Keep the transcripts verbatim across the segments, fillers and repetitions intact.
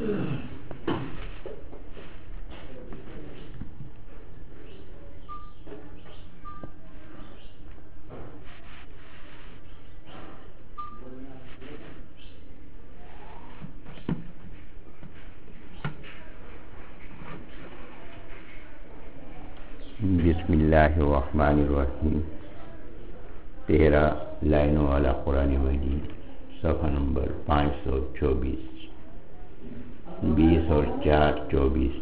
بسم اللہ الرحمن الرحیم. تیرہ لائنوں والا قرآن مجید، صفحہ نمبر پانچ سو چوبیس، بیس اور چار چوبیس،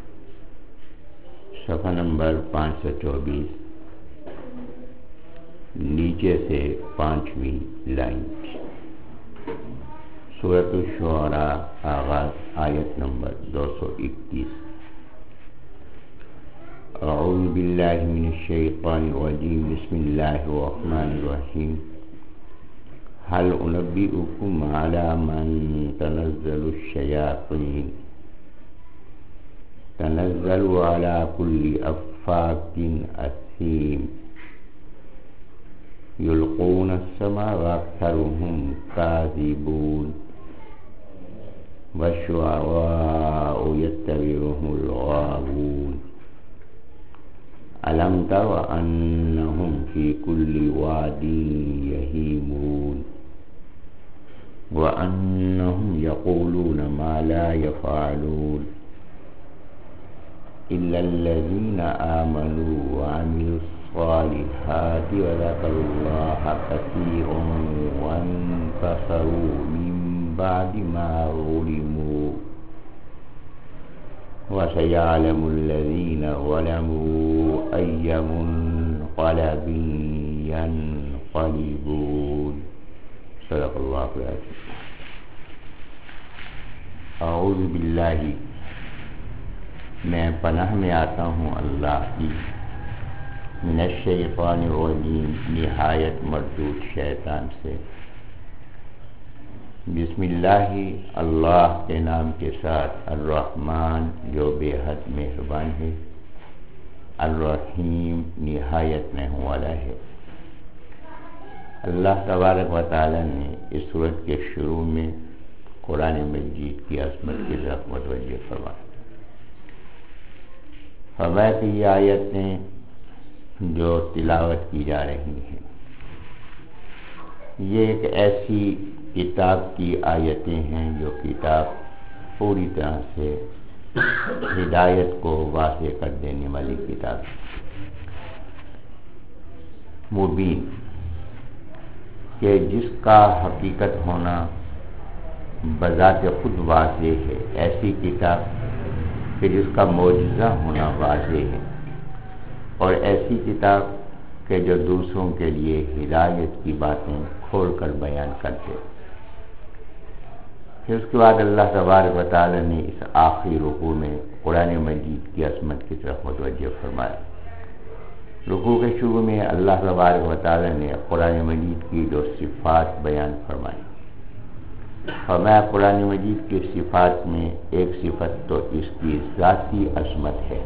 صفحہ نمبر پانچ سو چوبیس، نیچے سے پانچویں لائن. سورۃ الشعراء، آغاز آیت نمبر دو سو اکتیس. اعوذ باللہ من الشیطان الرجیم. بسم اللہ الرحمن الرحیم. هل انبئکم علی من تنزل الشیاطین تنزل علی کل افاک اثیم یلقون السمع واکثرهم کاذبون والشعراء یتبعهم الغاوون ألم تر أنهم في كل واد يهيمون وأنهم يقولون ما لا يفعلون إلا الذين آمنوا وعملوا الصالحات وذكروا الله كثيرا وانتصروا من بعد ما ظلموا وسيعلم الذين ظلموا أي منقلب ينقلبون. صدق اللہ العظیم. اعوذ باللہ، میں پناہ میں آتا ہوں اللہ کی، من الشیطان الرجیم، نہایت مردود شیطان سے. بسم اللہ، اللہ کے نام کے ساتھ، الرحمن جو بے حد مہربان ہے، الرحیم نہایت رحم والا ہے. اللہ تبارک و تعالی نے اس سورت کے شروع میں قرآن مجید کی عظمت کی طرف متوجہ فرمایا. فرمایا کہ یہ آیتیں جو تلاوت کی جا رہی ہیں، یہ ایک ایسی کتاب کی آیتیں ہیں جو کتاب پوری طرح سے ہدایت کو واضح کر دینے والی کتاب ہے. مبین، کہ جس کا حقیقت ہونا بذات خود واضح ہے، ایسی کتاب کہ جس کا معجزہ ہونا واضح ہے، اور ایسی کتاب کہ جو دوسروں کے لیے ہدایت کی باتیں کھول کر بیان کرتے. پھر اس کے بعد اللہ تبارک و تعالی نے اس آخری رکوع میں قرآن مجید کی عظمت کی طرف متوجہ فرمایا. رکوع کے شروع میں اللہ تبارک و تعالی نے قرآن مجید کی جو صفات بیان فرمائی. فرمایا قرآن مجید کی صفات میں ایک صفت تو اس کی ذاتی عظمت ہے.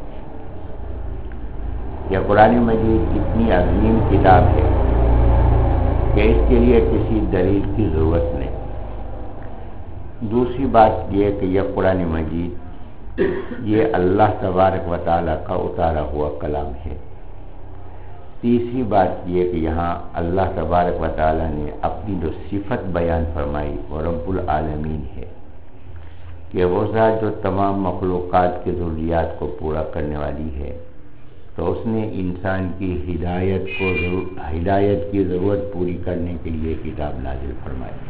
یہ قرآن مجید اتنی عظیم کتاب ہے کہ اس کے لیے کسی دلیل کی ضرورت نہیں. دوسری بات یہ کہ یہ قرآن مجید یہ اللہ تبارک و تعالیٰ کا اتارا ہوا کلام ہے. تیسری بات یہ کہ یہاں اللہ تبارک و تعالیٰ نے اپنی جو صفت بیان فرمائی وہ رب العالمین ہے، کہ وہ ذات جو تمام مخلوقات کے ضروریات کو پورا کرنے والی ہے. تو اس نے انسان کی ہدایت کو ہدایت کی ضرورت پوری کرنے کے لیے کتاب نازل فرمائی،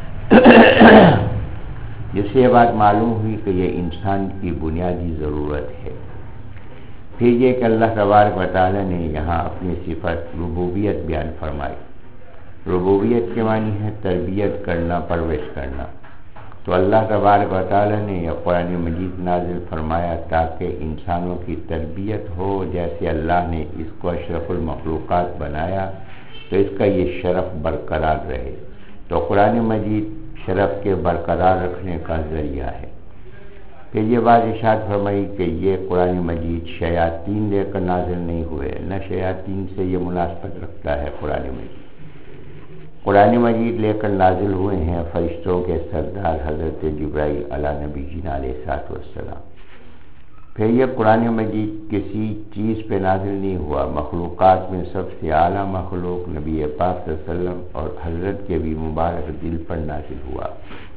جس سے یہ بات معلوم ہوئی کہ یہ انسان کی بنیادی ضرورت ہے. پھر یہ کہ اللہ تبارک و تعالی نے یہاں اپنی صفت ربوبیت بیان فرمائی. ربوبیت کے معنی ہے تربیت کرنا، پرورش کرنا. تو اللہ تبارک و تعالی نے یہ قرآن مجید نازل فرمایا تاکہ انسانوں کی تربیت ہو. جیسے اللہ نے اس کو اشرف المخلوقات بنایا تو اس کا یہ شرف برقرار رہے. تو قرآن مجید شرف کے برقرار رکھنے کا ذریعہ ہے. کہ یہ بات ارشاد فرمائی کہ یہ قرآن مجید شیاطین لے کر نازل نہیں ہوئے، نہ شیاطین سے یہ مناسبت رکھتا ہے قرآن مجید. قرآن مجید لے کر نازل ہوئے ہیں فرشتوں کے سردار حضرت جبرائیل علی نبی جینا علیہ الصلوۃ والسلام۔ پھر یہ قرآن مجید کسی چیز پہ نازل نہیں ہوا، مخلوقات میں سب سے اعلیٰ مخلوق نبی پاک صلی اللہ علیہ وسلم اور حضرت کے بھی مبارک دل پر نازل ہوا۔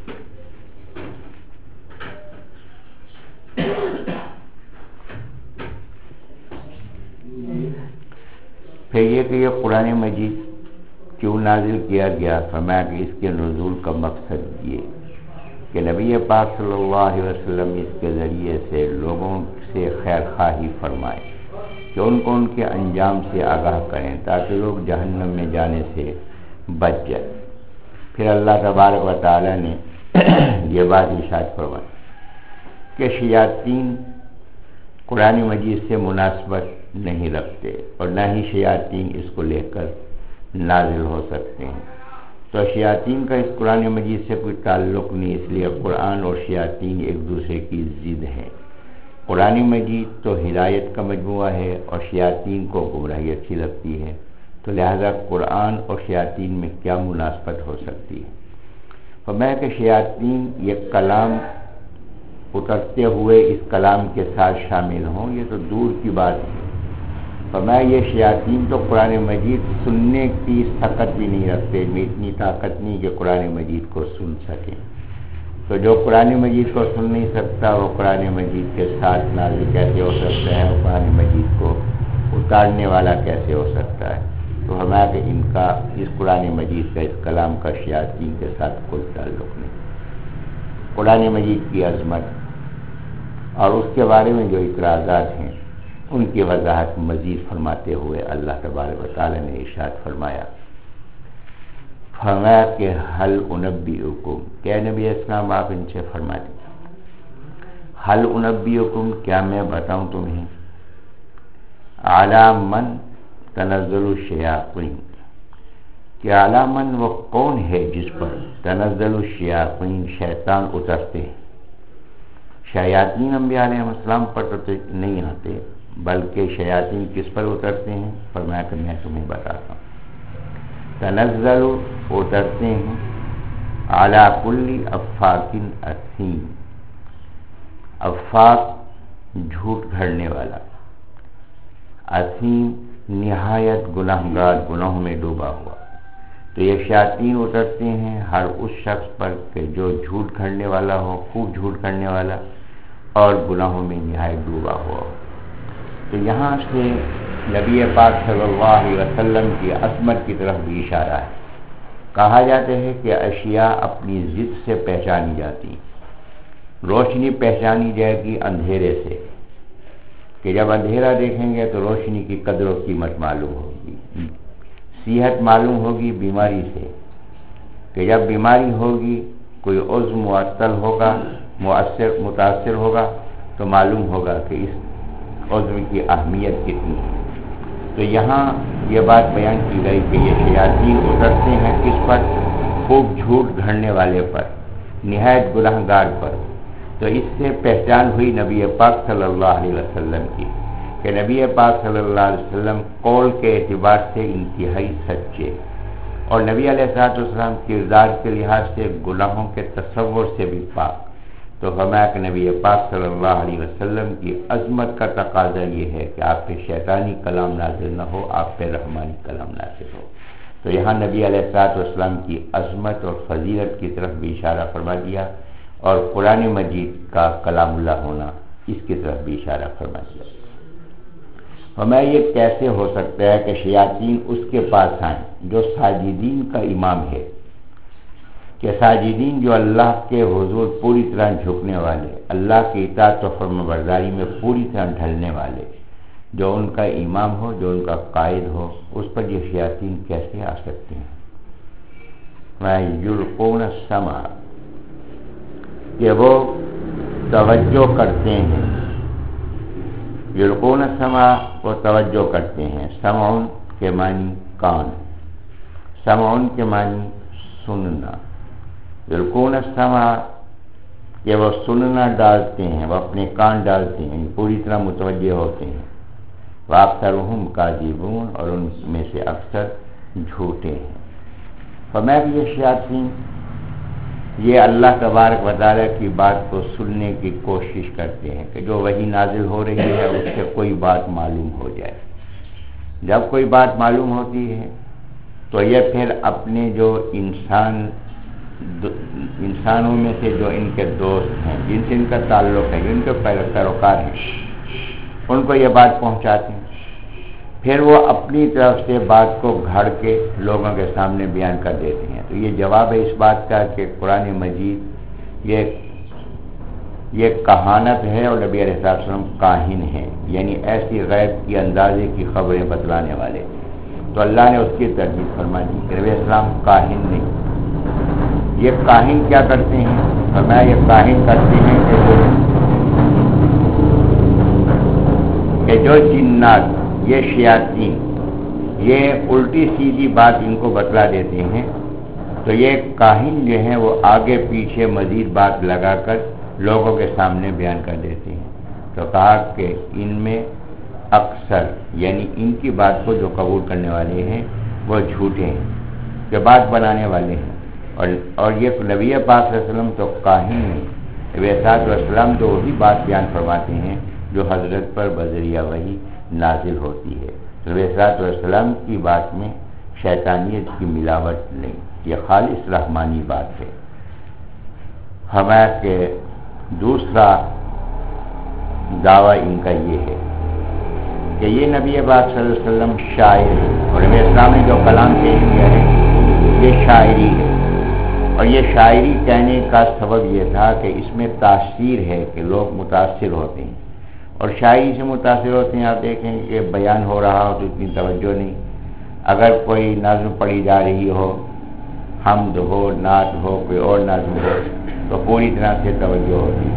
پھر یہ کہ یہ قرآن مجید کیوں نازل کیا گیا، فرمایا کہ اس کے نزول کا مقصد یہ کہ نبی پاک صلی اللہ علیہ وسلم اس کے ذریعے سے لوگوں سے خیر خواہی فرمائے کہ ان کو ان کے انجام سے آگاہ کریں تاکہ لوگ جہنم میں جانے سے بچ جائیں۔ پھر اللہ تبارک و تعالی نے یہ بات ارشاد فرمائی کہ شیاطین قرآن مجید سے مناسبت نہیں رکھتے اور نہ ہی شیاطین اس کو لے کر نازل ہو سکتے ہیں، تو شیاطین کا اس قرآن مجید سے کوئی تعلق نہیں، اس لیے قرآن اور شیاطین ایک دوسرے کی ضد ہیں۔ قرآن مجید تو ہدایت کا مجموعہ ہے اور شیاطین کو گمراہی اچھی لگتی ہے، تو لہذا قرآن اور شیاطین میں کیا مناسبت ہو سکتی ہے؟ فرمایا کہ شیاطین یہ کلام اترتے ہوئے اس کلام کے ساتھ شامل ہوں یہ تو دور کی بات ہے۔ فرمایا یہ شیاطین تو قرآن مجید سننے کی طاقت بھی نہیں رکھتے، میں اتنی طاقت نہیں کہ قرآن مجید کو سن سکیں، تو جو قرآن مجید کو سن نہیں سکتا وہ قرآن مجید کے ساتھ نازل کیسے ہو سکتا ہے، اور قرآن مجید کو اتارنے والا کیسے ہو سکتا ہے؟ تو ہمارا کہ ان کا اس قرآن مجید کا اس کلام کا شیاطین کے ساتھ کوئی تعلق نہیں۔ قرآن مجید کی عظمت اور اس کے بارے میں جو اعتراضات ہیں ان کی وضاحت مزید فرماتے ہوئے اللہ تبارک و تعالی نے ارشاد فرمایا فرمایا کہ حل انبئکم، کہ نبی اسلام آپ ان سے فرما دیں، حل انبئکم کیا میں بتاؤں تمہیں، علی من تنزل الشیاطین، کہ علی من وہ کون ہے جس پر تنزل الشیاطین شیطان اترتے ہیں۔ شیاطین انبیاء علیہ السلام پر تو نہیں آتے بلکہ شیاطین کس پر اترتے ہیں، فرمایا کہ میں تمہیں بتاتا ہوں۔ تنزل اترتے ہیں علی کل افاک اثیم، افاق جھوٹ گھڑنے والا، اثیم نہایت گناہگار، گناہوں میں ڈوبا ہوا، تو یہ شیاطین اترتے ہیں ہر اس شخص پر کہ جو جھوٹ گھڑنے والا ہو، خوب جھوٹ گھڑنے والا اور گناہوں میں نہایت ڈوبا ہوا ہو۔ تو یہاں سے نبی پاک صلی اللہ علیہ وسلم کی عظمت کی طرف بھی اشارہ ہے۔ کہا جاتا ہے کہ اشیاء اپنی ضد سے پہچانی جاتی، روشنی پہچانی جائے گی اندھیرے سے، کہ جب اندھیرا دیکھیں گے تو روشنی کی قدر و قیمت معلوم ہوگی، صحت معلوم ہوگی بیماری سے، کہ جب بیماری ہوگی کوئی عضو معطل ہوگا، مؤثر متاثر ہوگا تو معلوم ہوگا کہ اس عضو کی اہمیت کتنی ہے۔ تو یہاں یہ بات بیان کی گئی کہ یہ شیاطین اترتے ہیں کس پر، خوب جھوٹ گھڑنے والے پر، نہایت گنہگار پر۔ تو اس سے پہچان ہوئی نبی پاک صلی اللہ علیہ وسلم کی کہ نبی پاک صلی اللہ علیہ وسلم قول کے اعتبار سے انتہائی سچے، اور نبی علیہ الصلوۃ والسلام کردار کے لحاظ سے گناہوں کے تصور سے بھی پاک۔ تو فرمایا کہ نبی پاک صلی اللہ علیہ وسلم کی عظمت کا تقاضا یہ ہے کہ آپ پہ شیطانی کلام نازل نہ ہو، آپ پہ رحمانی کلام نازل ہو۔ تو یہاں نبی علیہ الصلوۃ والسلام کی عظمت اور فضیلت کی طرف بھی اشارہ فرما دیا، اور قرآن مجید کا کلام اللہ ہونا اس کی طرف بھی اشارہ فرما دیا۔ ہمیں یہ کیسے ہو سکتا ہے کہ شیاطین اس کے پاس آئیں جو ساجدین کا امام ہے، کہ ساجدین جو اللہ کے حضور پوری طرح جھکنے والے، اللہ کی اطاعت و فرمانبرداری میں پوری طرح ڈھلنے والے، جو ان کا امام ہو، جو ان کا قائد ہو، اس پر یہ شیاطین کیسے آ سکتے ہیں؟ میں یلقون السمع، کہ وہ توجہ کرتے ہیں، یلقون السمع وہ توجہ کرتے ہیں، سمعون کے معنی کان، سمعون کے معنی سننا، یلقون السمع کہ وہ سننا ڈالتے ہیں، وہ اپنے کان ڈالتے ہیں، پوری طرح متوجہ ہوتے ہیں، وَأَكْثَرُهُمْ كَاذِبُونَ اور ان میں سے اکثر جھوٹے ہیں۔ فرمایا کہ یہ شیاطین یہ اللہ تبارک و تعالیٰ کی بات کو سننے کی کوشش کرتے ہیں کہ جو وحی نازل ہو رہی ہے اس سے کوئی بات معلوم ہو جائے. جب کوئی بات معلوم ہوتی ہے تو یہ پھر اپنے جو انسان انسانوں میں سے جو ان کے دوست ہیں جن سے ان کا تعلق ہے جن کے پیروکار ہیں ان کو یہ بات پہنچاتے ہیں. پھر وہ اپنی طرف سے بات کو گھڑ کے لوگوں کے سامنے بیان کر دیتے ہیں. تو یہ جواب ہے اس بات کا کہ قرآن مجید یہ یہ کہانت ہے اور نبی علیہ السلام کاہن ہے، یعنی ایسی غیب کی اندازے کی خبریں بتلانے والے. تو اللہ نے اس کی تردید فرما دی کہ نبی علیہ السلام کاہن نہیں. یہ کاہن کیا کرتے ہیں؟ فرمایا یہ کاہن کرتے ہیں کہ جو کہ جو جنات یہ شیاطین یہ الٹی سیدھی بات ان کو بتلا دیتے ہیں. تو یہ کاہن جو ہیں وہ آگے پیچھے مزید بات لگا کر لوگوں کے سامنے بیان کر دیتے ہیں. تو کہا کہ ان میں اکثر یعنی ان کی بات کو جو قبول کرنے والے ہیں وہ جھوٹے ہیں، جو بات بنانے والے ہیں. اور اور یہ نبی پاک صلی اللہ علیہ وسلم تو کاہن نہیں، نبی صلی اللہ علیہ وسلم تو وہی بات بیان فرماتے ہیں جو حضرت پر بذریعہ وحی نازل ہوتی ہے. نبی صلی اللہ علیہ وسلم کی بات میں شیطانیت کی ملاوٹ نہیں، یہ خالص رحمانی بات ہے. ہمارا کہ دوسرا دعویٰ ان کا یہ ہے کہ یہ نبی پاک صلی اللہ علیہ وسلم شاعر ہے، اور نبی اسلام نے جو کلام پیش کیا ہے یہ شاعری ہے. اور یہ شاعری کہنے کا سبب یہ تھا کہ اس میں تاثیر ہے کہ لوگ متاثر ہوتے ہیں، اور شاعری سے متاثر ہوتے ہیں. آپ دیکھیں کہ بیان ہو رہا ہو تو اتنی توجہ نہیں، اگر کوئی نظم پڑھی جا رہی ہو، حمد ہو، نعت ہو، کوئی اور نظم ہو تو پوری طرح سے توجہ ہوتی.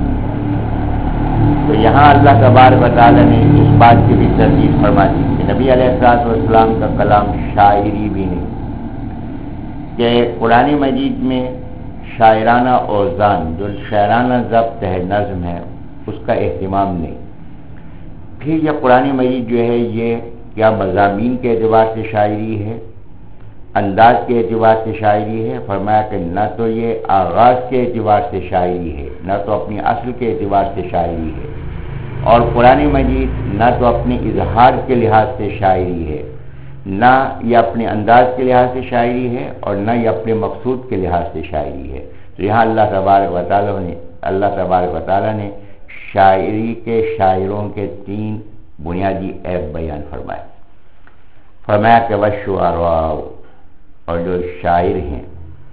تو یہاں اللہ تبارک و تعالیٰ نے اس بات کی بھی تردید فرما دی کہ نبی علیہ الصلوۃ والسلام کا کلام شاعری بھی نہیں، کہ قرآن مجید میں شاعرانہ اوزان جو شاعرانہ ضبط ہے، نظم ہے، اس کا اہتمام نہیں. پھر یہ قرآن مجید جو ہے یہ کیا مضامین کے اعتبار سے شاعری ہے، انداز کے اعتبار سے شاعری ہے؟ فرمایا کہ نہ تو یہ آغاز کے اعتبار سے شاعری ہے، نہ تو اپنی اصل کے اعتبار سے شاعری ہے. اور قرآن مجید نہ تو اپنے اظہار کے لحاظ سے شاعری ہے، نہ یہ اپنے انداز کے لحاظ سے شاعری ہے، اور نہ یہ اپنے مقصود کے لحاظ سے شاعری ہے. تو یہاں اللہ تبارک و تعالیٰ نے اللہ تبارک و تعالیٰ نے شاعری کے شاعروں کے تین بنیادی عیب بیان فرمائے. فرمایا کہ والشعراء، اور جو شاعر ہیں،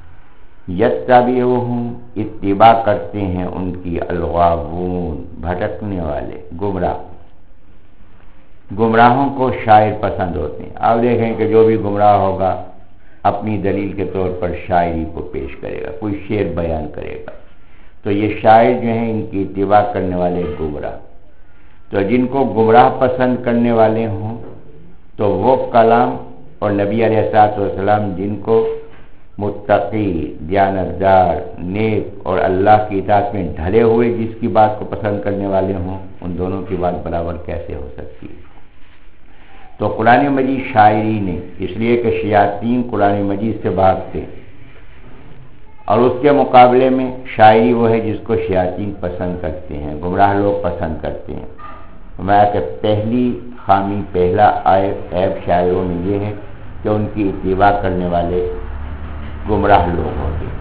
یتبعہم اتباع کرتے ہیں ان کی، الغاوون بھٹکنے والے، گمراہ. گمراہوں کو شاعر پسند ہوتے ہیں. آپ دیکھیں کہ جو بھی گمراہ ہوگا اپنی دلیل کے طور پر شاعری کو پیش کرے گا، کوئی شعر بیان کرے گا. تو یہ شاعر جو ہیں ان کی اتباع کرنے والے گمراہ. تو جن کو گمراہ پسند کرنے والے ہوں تو وہ کلام، اور نبی علیہ الصلوۃ والسلام جن کو متقی، دیانتدار، نیک اور اللہ کی اطاعت میں ڈھلے ہوئے جس کی بات کو پسند کرنے والے ہوں، ان دونوں کی بات برابر کیسے ہو سکتی ہے؟ تو قرآن مجید شاعری نہیں، اس لیے کہ شیاطین قرآن مجید سے بھاگتے، اور اس کے مقابلے میں شاعری وہ ہے جس کو شیاطین پسند کرتے ہیں، گمراہ لوگ پسند کرتے ہیں. میں کہ پہلی خامی، پہلا عیب شاعروں میں یہ ہے کہ ان کی اتباع کرنے والے گمراہ لوگ ہوتے ہیں.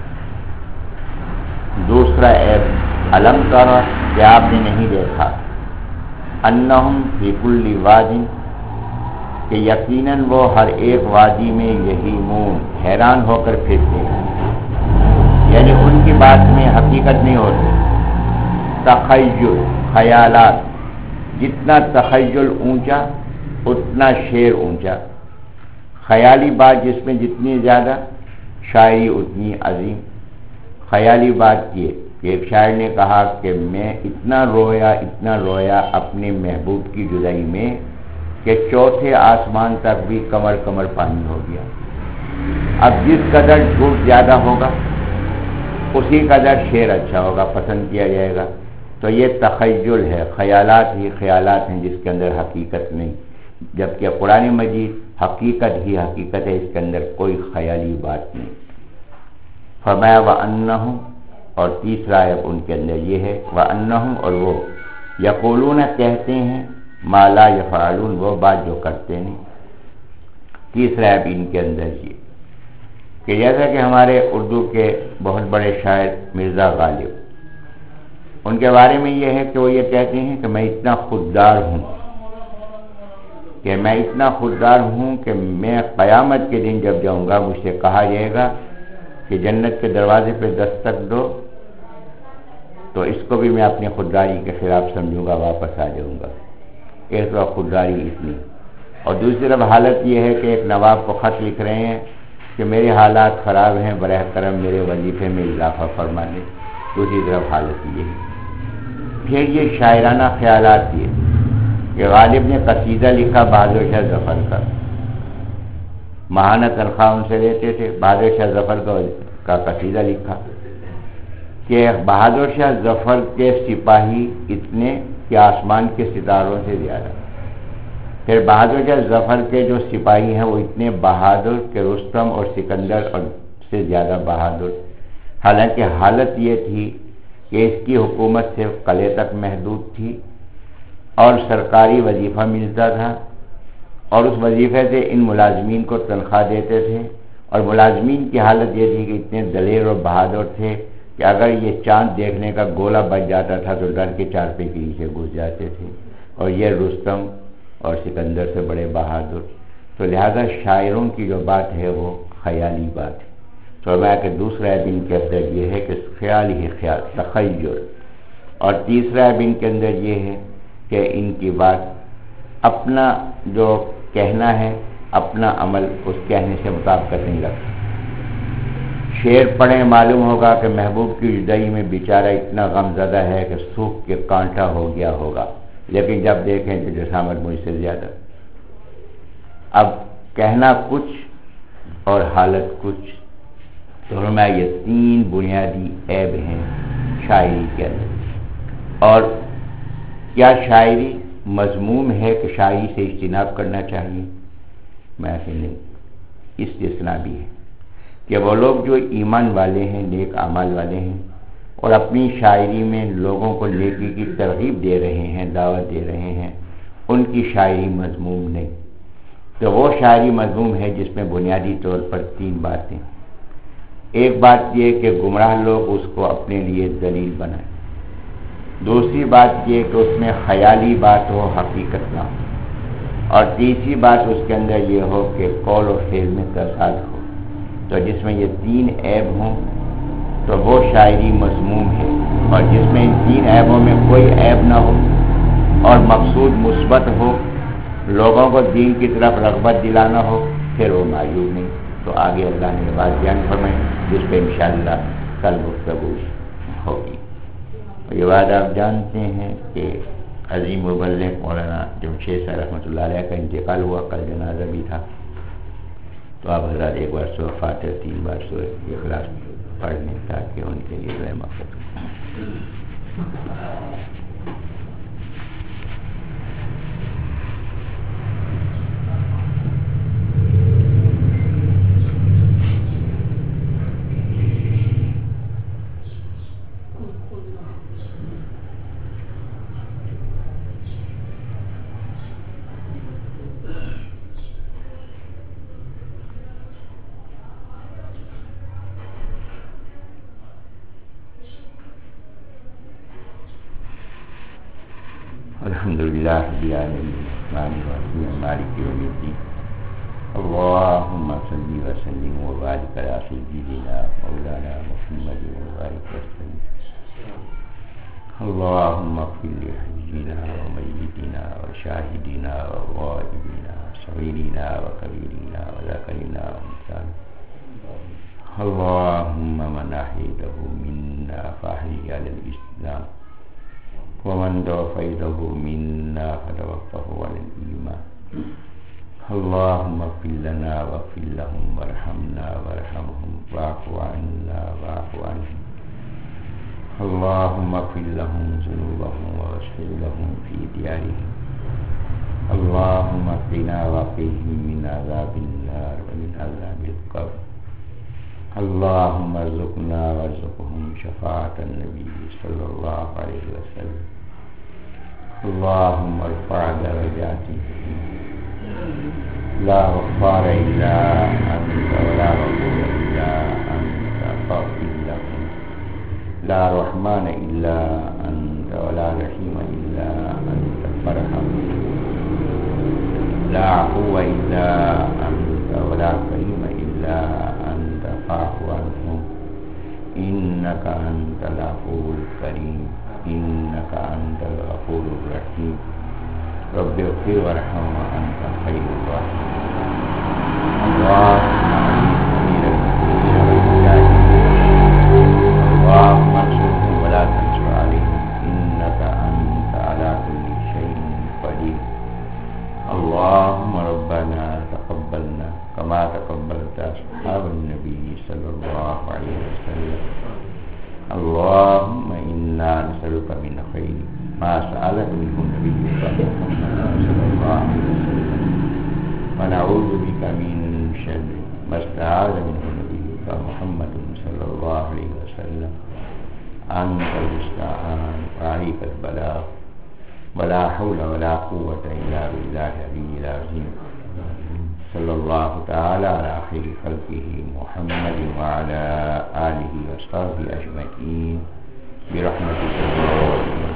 دوسرا عیب، علم ترى، کہ آپ نے نہیں دیکھا، انہم فی کل واد، کہ یقیناً وہ ہر ایک وادی میں یہیمون، حیران ہو کر پھرتے ہیں، یعنی ان کی بات میں حقیقت نہیں ہوتی. تخیل، خیالات، جتنا تخیل اونچا اتنا شعر اونچا. خیالی بات جس میں جتنی زیادہ، شاعری اتنی عظیم. خیالی بات یہ کہ ایک شاعر نے کہا کہ میں اتنا رویا اتنا رویا اپنے محبوب کی جدائی میں کہ چوتھے آسمان تک بھی کمر کمر پانی ہو گیا. اب جس قدر جھوٹ زیادہ ہوگا اسی قدر شعر اچھا ہوگا، پسند کیا جائے گا. تو یہ تخیل ہے، خیالات ہی خیالات ہیں جس کے اندر حقیقت نہیں. جبکہ قرآن مجید حقیقت ہی حقیقت ہے، اس کے اندر کوئی خیالی بات نہیں۔ فرمایا وَأَنَّهُمْ، اور تیسرا عیب ان کے اندر یہ ہے وَأَنَّهُمْ، اور وہ یقولون کہتے ہیں ما لا یفعلون، وہ بات جو کرتے نہیں۔ تیسرا عیب ان کے اندر یہ کہ جیسا کہ ہمارے اردو کے بہت بڑے شاعر مرزا غالب، ان کے بارے میں یہ ہے کہ وہ یہ کہتے ہیں کہ میں اتنا خوددار ہوں کہ میں اتنا خوددار ہوں کہ میں قیامت کے دن جب جاؤں گا مجھ سے کہا جائے گا کہ جنت کے دروازے پہ دستک دو، تو اس کو بھی میں اپنی خودداری کے خلاف سمجھوں گا، واپس آ جاؤں گا۔ ایک تو خودداری اتنی، اور دوسری طرف حالت یہ ہے کہ ایک نواب کو خط لکھ رہے ہیں کہ میرے حالات خراب ہیں، براہ کرم میرے وظیفے میں اضافہ فرما دیں۔ دوسری طرف حالت یہ ہے۔ پھر یہ شاعرانہ خیالات یہ کہ غالب نے قصیدہ لکھا بہادر شاہ ظفر کا، ماہانہ تنخواہ ان سے لیتے تھے، بہادر شاہ ظفر کا قصیدہ لکھا کہ بہادر شاہ ظفر کے سپاہی اتنے کہ آسمان کے ستاروں سے زیادہ، پھر بہادر شاہ ظفر کے جو سپاہی ہیں وہ اتنے بہادر کہ رستم اور سکندر سے زیادہ بہادر۔ حالانکہ حالت یہ تھی کہ اس کی حکومت صرف قلعے تک محدود تھی اور سرکاری وظیفہ ملتا تھا، اور اس وظیفے سے ان ملازمین کو تنخواہ دیتے تھے، اور ملازمین کی حالت یہ تھی کہ اتنے دلیر اور بہادر تھے کہ اگر یہ چاند دیکھنے کا گولہ بچ جاتا تھا تو ڈر کے چارپے کے نیچے گھس جاتے تھے، اور یہ رستم اور سکندر سے بڑے بہادر۔ تو لہذا شاعروں کی جو بات ہے وہ خیالی بات ہے۔ تو میں کہ دوسرا دن کے اندر یہ ہے کہ خیال ہی خیال، تخیل، اور تیسرا دن کے اندر یہ ہے کہ ان کی بات اپنا جو کہنا ہے اپنا عمل اس کہنے سے مطابقت نہیں رکھتا۔ شعر پڑھیں معلوم ہوگا کہ محبوب کی جدائی میں بیچارہ اتنا غم زدہ ہے کہ سوکھ کے کانٹا ہو گیا ہوگا، لیکن جب دیکھیں تو جسامت مجھ سے زیادہ۔ اب کہنا کچھ اور حالت کچھ، تو ہمیں یہ تین بنیادی عیب ہیں شاعری کے اندر۔ اور کیا شاعری مذموم ہے کہ شاعری سے اجتناب کرنا چاہیے؟ میں کہ نہیں، استثناء بھی ہے کہ وہ لوگ جو ایمان والے ہیں، نیک اعمال والے ہیں، اور اپنی شاعری میں لوگوں کو نیکی کی ترغیب دے رہے ہیں، دعوت دے رہے ہیں، ان کی شاعری مذموم نہیں۔ تو وہ شاعری مذموم ہے جس میں بنیادی طور پر تین باتیں۔ ایک بات یہ کہ گمراہ لوگ اس کو اپنے لیے دلیل بنائیں، دوسری بات یہ کہ اس میں خیالی بات ہو، حقیقت نہ ہو، اور تیسری بات اس کے اندر یہ ہو کہ قول اور فعل میں تصاد ہو۔ تو جس میں یہ تین عیب ہوں تو وہ شاعری مذموم ہے، اور جس میں ان تین عیبوں میں کوئی عیب نہ ہو اور مقصود مثبت ہو، لوگوں کو دین کی طرف رغبت دلانا ہو، پھر وہ معیوب نہیں۔ تو آگے اللہ نے بات بیان فرمائی جس پہ انشاءاللہ کل گفتگو ہوگی۔ یہ بات آپ جانتے ہیں کہ عظیم مبلغ مولانا جمشید صاحب رحمۃ اللہ علیہ کا انتقال ہوا، کل جنازہ بھی تھا، تو آپ حضرات ایک بار سورہ فاتحہ تین بار سورہ اخلاص پڑھ لیں تاکہ ان کے لیے دعائیں مغفرت ہو۔ الحمدللہ رب العالمین الرحمن الرحیم مالک یوم الدین اللہم صلی وسلم وبارک علی سیدنا مولانا محمد وبارک وسلم اللہم اغفر لحینا ومیتنا وشاہدنا وغائبنا صغیرنا وکبیرنا وذکرنا وانثانا اللہم من احییتہ منا فاحیہ علی الاسلام ومن توفیته منا فتوفه على الإيمان اللهم اغفر لنا واغفر لهم وارحمنا وارحمهم واعف عنا واعف عنهم اللهم اغفر لهم ذنوبهم واغفر لهم في ديارهم اللهم قنا وقهم من عذاب النار ومن عذاب القبر. اللهم ارزقنا وارزقهم شفاعة النبي صلى الله عليه وسلم. اللهم ارفع درجاتهم. لا غفار إلا أنت ولا غفور إلا أنت فاغفر لهم. لا رحمن إلا أنت ولا رحيم إلا أنت فارحم. لا عفو إلا أنت ولا كريم إلا أنت فاعف عنهم. إنك أنت العفو الكريم. إنك أنت الغفور الرحيم. رب اغفر وارحم وأنت خير الراحمين. اللهم أمير المؤمنين والمجاهدين. اللهم انصرهم ولا تنصر عليهم. إنك أنت على كل شيء قدير. اللهم ربنا تقبلنا كما تقبلت أصحاب النبي صلى الله عليه وسلم. اللهم إنا نسألك من خير ما سألك منه نبيك محمد صلى الله عليه وسلم، ونعوذ بك من شر ما استعاذ منه نبيك محمد صلى الله عليه وسلم. أنت المستعان وعليك البلاغ، ولا حول ولا قوة إلا بالله العلي العظيم. صلى الله تعالى على خير خلقه محمد وعلى آله وصحبه أجمعين برحمتك يا رب.